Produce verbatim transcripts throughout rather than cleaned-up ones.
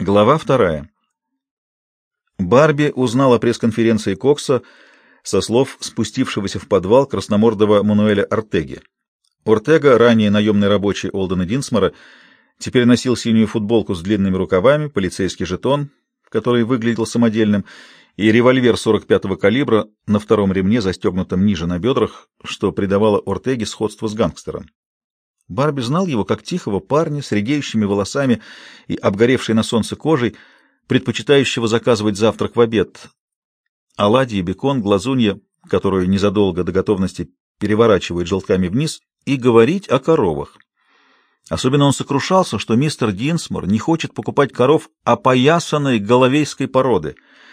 Глава вторая. Барби узнала о пресс-конференции Кокса со слов спустившегося в подвал красномордого Мануэля Ортеги. Ортега, ранее наемный рабочий Олдена Динсмора, теперь носил синюю футболку с длинными рукавами, полицейский жетон, который выглядел самодельным, и револьвер сорок пятого калибра на втором ремне, застегнутом ниже на бедрах, что придавало Ортеге сходство с гангстером. Барби знал его как тихого парня с редеющими волосами и обгоревшей на солнце кожей, предпочитающего заказывать завтрак в обед. Оладьи, бекон, глазунья, которую незадолго до готовности переворачивают желтками вниз, и говорить о коровах. Особенно он сокрушался, что мистер Динсмор не хочет покупать коров опоясанной головейской породы.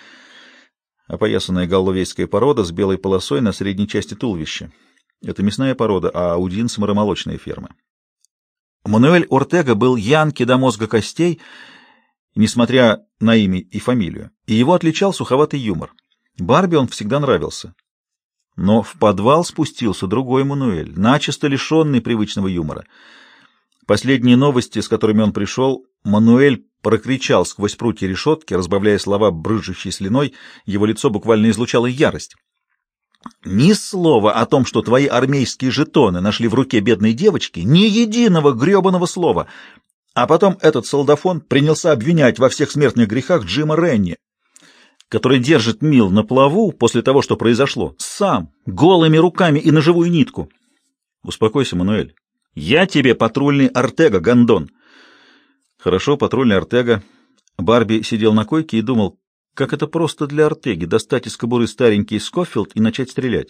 Опоясанная головейская порода с белой полосой на средней части туловища. Это мясная порода, а у Динсмора молочные фермы. Мануэль Ортега был янки до мозга костей, несмотря на имя и фамилию, и его отличал суховатый юмор. Барби он всегда нравился. Но в подвал спустился другой Мануэль, начисто лишенный привычного юмора. Последние новости, с которыми он пришел, Мануэль прокричал сквозь прутья решетки, разбавляя слова брызжущей слюной, его лицо буквально излучало ярость. Ни слова о том, что твои армейские жетоны нашли в руке бедной девочки, ни единого гребаного слова. А потом этот солдафон принялся обвинять во всех смертных грехах Джима Ренни, который держит Мил на плаву после того, что произошло, сам, голыми руками и на живую нитку. Успокойся, Мануэль. Я тебе патрульный Ортега, гондон. Хорошо, патрульный Ортега. Барби сидел на койке и думал, как это просто для Ортеги достать из кобуры старенький Скофилд и начать стрелять.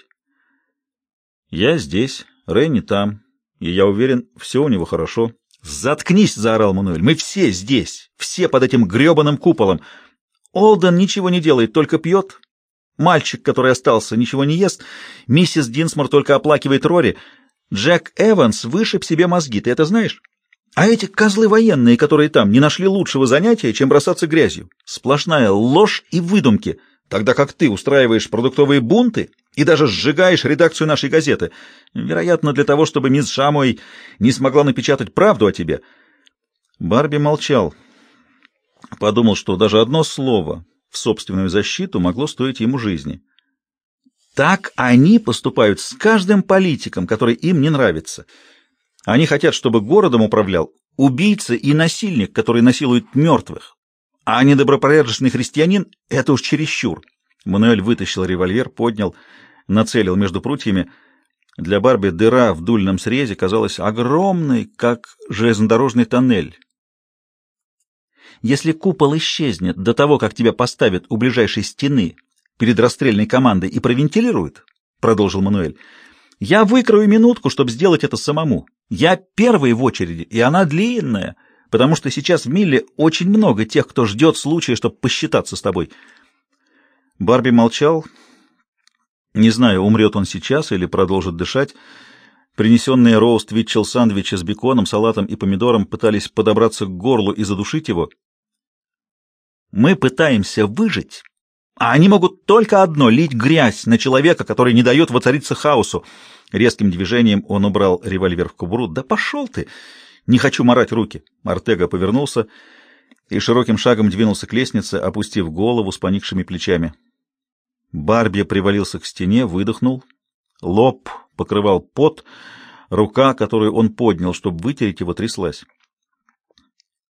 Я здесь, Ренни там, и я уверен, все у него хорошо. Заткнись, заорал Мануэль. Мы все здесь, все под этим гребаным куполом. Олден ничего не делает, только пьет. Мальчик, который остался, ничего не ест. Миссис Динсмор только оплакивает Рори. Джек Эванс вышиб себе мозги, ты это знаешь? А эти козлы военные, которые там, не нашли лучшего занятия, чем бросаться грязью. Сплошная ложь и выдумки, тогда как ты устраиваешь продуктовые бунты и даже сжигаешь редакцию нашей газеты. Вероятно, для того, чтобы мисс Шамой не смогла напечатать правду о тебе. Барби молчал. Подумал, что даже одно слово в собственную защиту могло стоить ему жизни. Так они поступают с каждым политиком, который им не нравится. Они хотят, чтобы городом управлял убийца и насильник, который насилует мертвых. А недобропорядочный христианин — это уж чересчур. Мануэль вытащил револьвер, поднял, нацелил между прутьями. Для Барби дыра в дульном срезе казалась огромной, как железнодорожный тоннель. Если купол исчезнет до того, как тебя поставят у ближайшей стены перед расстрельной командой и провентилируют, — продолжил Мануэль, — я выкрою минутку, чтобы сделать это самому. Я первый в очереди, и она длинная, потому что сейчас в Милле очень много тех, кто ждет случая, чтобы посчитаться с тобой. Барби молчал. Не знаю, умрет он сейчас или продолжит дышать. Принесенные роуст-витчел сандвичи с беконом, салатом и помидором пытались подобраться к горлу и задушить его. Мы пытаемся выжить, а они могут только одно — лить грязь на человека, который не дает воцариться хаосу. Резким движением он убрал револьвер в кобуру. «Да пошел ты! Не хочу марать руки!» Ортега повернулся и широким шагом двинулся к лестнице, опустив голову с поникшими плечами. Барби привалился к стене, выдохнул. Лоб покрывал пот, рука, которую он поднял, чтобы вытереть его, тряслась.